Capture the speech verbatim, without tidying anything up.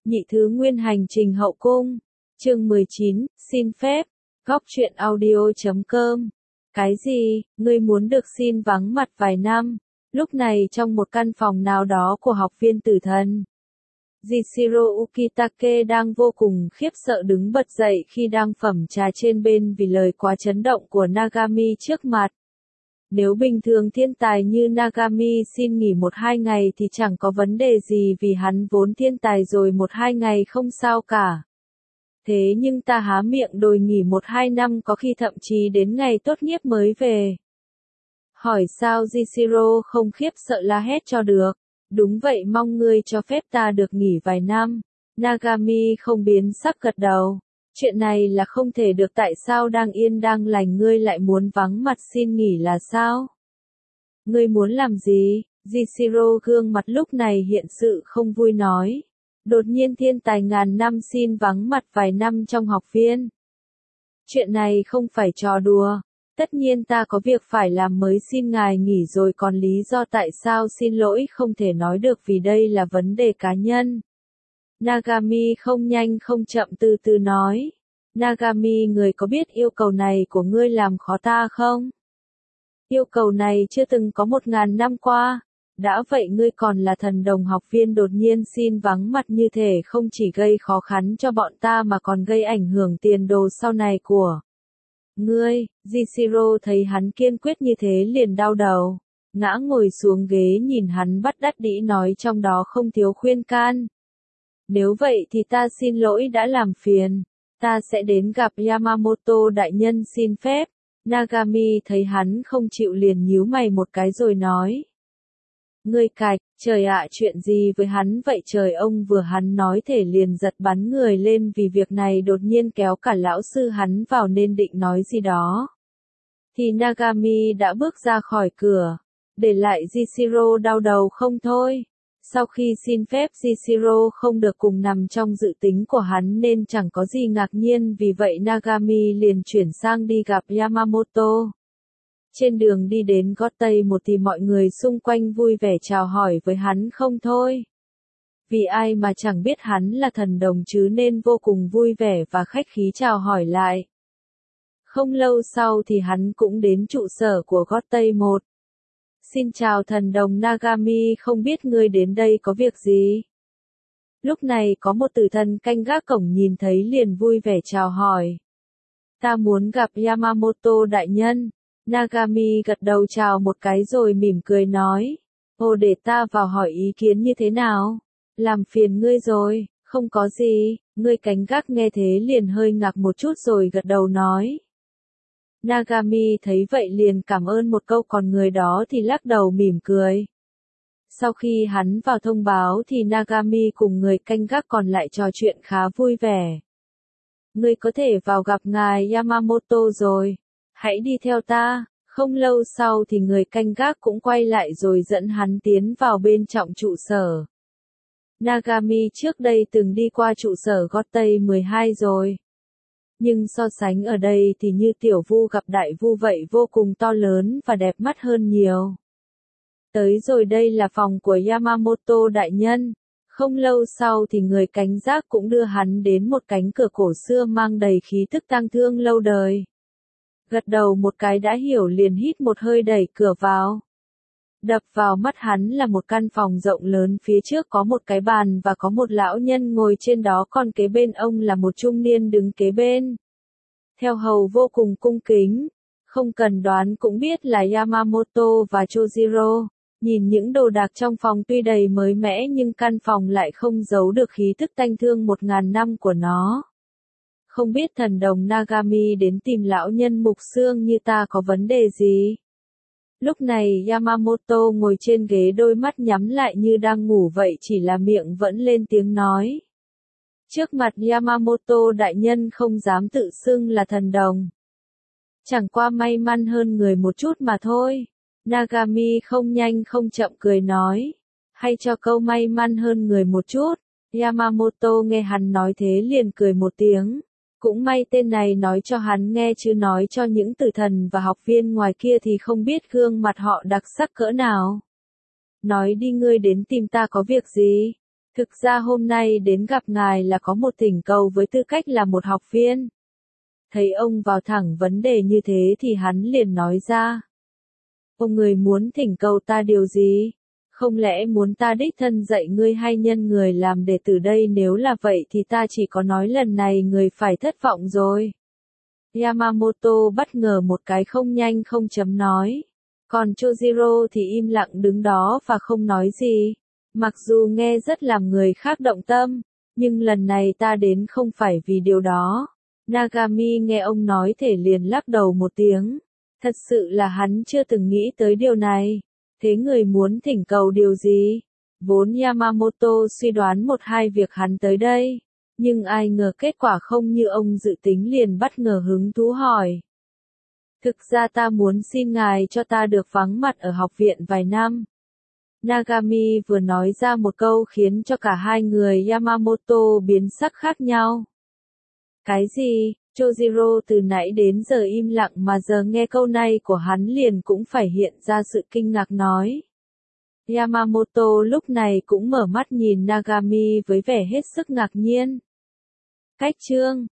Nhị thứ nguyên hành trình hậu cung. Chương mười chín, xin phép. Góc truyện audio chấm com. Cái gì, ngươi muốn được xin vắng mặt vài năm? Lúc này trong một căn phòng nào đó của học viên tử thần, Jishiro Ukitake đang vô cùng khiếp sợ đứng bật dậy khi đang phẩm trà trên bên vì lời quá chấn động của Nagami trước mặt. Nếu bình thường thiên tài như Nagami xin nghỉ một hai ngày thì chẳng có vấn đề gì vì hắn vốn thiên tài rồi, một hai ngày không sao cả. Thế nhưng ta há miệng đòi nghỉ một hai năm, có khi thậm chí đến ngày tốt nghiệp mới về. Hỏi sao Jishiro không khiếp sợ la hét cho được. Đúng vậy, mong ngươi cho phép ta được nghỉ vài năm. Nagami không biến sắc gật đầu. Chuyện này là không thể được, tại sao đang yên đang lành ngươi lại muốn vắng mặt xin nghỉ là sao? Ngươi muốn làm gì? Jishiro gương mặt lúc này hiện sự không vui nói. Đột nhiên thiên tài ngàn năm xin vắng mặt vài năm trong học viên. Chuyện này không phải trò đùa. Tất nhiên ta có việc phải làm mới xin ngài nghỉ rồi, còn lý do tại sao xin lỗi không thể nói được vì đây là vấn đề cá nhân. Nagami không nhanh không chậm từ từ nói. Nagami, người có biết yêu cầu này của ngươi làm khó ta không? Yêu cầu này chưa từng có một ngàn năm qua. Đã vậy ngươi còn là thần đồng học viên, đột nhiên xin vắng mặt như thể không chỉ gây khó khăn cho bọn ta mà còn gây ảnh hưởng tiền đồ sau này của ngươi. Jishiro thấy hắn kiên quyết như thế liền đau đầu, ngã ngồi xuống ghế nhìn hắn bắt đắt đĩ nói, trong đó không thiếu khuyên can. Nếu vậy thì ta xin lỗi đã làm phiền, ta sẽ đến gặp Yamamoto đại nhân xin phép. Nagami thấy hắn không chịu liền nhíu mày một cái rồi nói. Ngươi cạch, trời ạ, chuyện gì với hắn vậy trời? Ông vừa hắn nói thể liền giật bắn người lên vì việc này đột nhiên kéo cả lão sư hắn vào nên định nói gì đó. Thì Nagami đã bước ra khỏi cửa, để lại Jishiro đau đầu không thôi. Sau khi xin phép Jishiro không được cùng nằm trong dự tính của hắn nên chẳng có gì ngạc nhiên, vì vậy Nagami liền chuyển sang đi gặp Yamamoto. Trên đường đi đến gót tây một thì mọi người xung quanh vui vẻ chào hỏi với hắn không thôi. Vì ai mà chẳng biết hắn là thần đồng chứ nên vô cùng vui vẻ và khách khí chào hỏi lại. Không lâu sau thì hắn cũng đến trụ sở của gót tây một. Xin chào thần đồng Nagami, không biết ngươi đến đây có việc gì? Lúc này có một tử thần canh gác cổng nhìn thấy liền vui vẻ chào hỏi. Ta muốn gặp Yamamoto đại nhân. Nagami gật đầu chào một cái rồi mỉm cười nói. Ồ, để ta vào hỏi ý kiến như thế nào? Làm phiền ngươi rồi, không có gì. Ngươi canh gác nghe thế liền hơi ngạc một chút rồi gật đầu nói. Nagami thấy vậy liền cảm ơn một câu, còn người đó thì lắc đầu mỉm cười. Sau khi hắn vào thông báo thì Nagami cùng người canh gác còn lại trò chuyện khá vui vẻ. Ngươi có thể vào gặp ngài Yamamoto rồi. Hãy đi theo ta. Không lâu sau thì người canh gác cũng quay lại rồi dẫn hắn tiến vào bên trong trụ sở. Nagami trước đây từng đi qua trụ sở gót tây mười hai rồi. Nhưng so sánh ở đây thì như tiểu vu gặp đại vu vậy, vô cùng to lớn và đẹp mắt hơn nhiều. Tới rồi, đây là phòng của Yamamoto đại nhân. Không lâu sau thì người canh gác cũng đưa hắn đến một cánh cửa cổ xưa mang đầy khí tức tang thương lâu đời. Gật đầu một cái đã hiểu liền hít một hơi đẩy cửa vào. Đập vào mắt hắn là một căn phòng rộng lớn, phía trước có một cái bàn và có một lão nhân ngồi trên đó, còn kế bên ông là một trung niên đứng kế bên. Theo hầu vô cùng cung kính, không cần đoán cũng biết là Yamamoto và Chojiro. Nhìn những đồ đạc trong phòng tuy đầy mới mẻ nhưng căn phòng lại không giấu được khí tức tanh thương một ngàn năm của nó. Không biết thần đồng Nagami đến tìm lão nhân mục xương như ta có vấn đề gì? Lúc này Yamamoto ngồi trên ghế, đôi mắt nhắm lại như đang ngủ vậy, chỉ là miệng vẫn lên tiếng nói. Trước mặt Yamamoto đại nhân không dám tự xưng là thần đồng. Chẳng qua may mắn hơn người một chút mà thôi. Nagami không nhanh không chậm cười nói. Hay cho câu may mắn hơn người một chút. Yamamoto nghe hắn nói thế liền cười một tiếng. Cũng may tên này nói cho hắn nghe chứ nói cho những tử thần và học viên ngoài kia thì không biết gương mặt họ đặc sắc cỡ nào. Nói đi, ngươi đến tìm ta có việc gì? Thực ra hôm nay đến gặp ngài là có một thỉnh cầu với tư cách là một học viên. Thấy ông vào thẳng vấn đề như thế thì hắn liền nói ra. Ông người muốn thỉnh cầu ta điều gì? Không lẽ muốn ta đích thân dạy ngươi hay nhân người làm đệ tử đây? Nếu là vậy thì ta chỉ có nói lần này người phải thất vọng rồi. Yamamoto bất ngờ một cái không nhanh không chấm nói. Còn Chojiro thì im lặng đứng đó và không nói gì. Mặc dù nghe rất làm người khác động tâm, nhưng lần này ta đến không phải vì điều đó. Nagami nghe ông nói thể liền lắc đầu một tiếng. Thật sự là hắn chưa từng nghĩ tới điều này. Thế người muốn thỉnh cầu điều gì? Vốn Yamamoto suy đoán một hai việc hắn tới đây. Nhưng ai ngờ kết quả không như ông dự tính, liền bất ngờ hứng thú hỏi. Thực ra ta muốn xin ngài cho ta được vắng mặt ở học viện vài năm. Nagami vừa nói ra một câu khiến cho cả hai người Yamamoto biến sắc khác nhau. Cái gì? Chojiro từ nãy đến giờ im lặng mà giờ nghe câu này của hắn liền cũng phải hiện ra sự kinh ngạc nói. Yamamoto lúc này cũng mở mắt nhìn Nagami với vẻ hết sức ngạc nhiên. Cách chương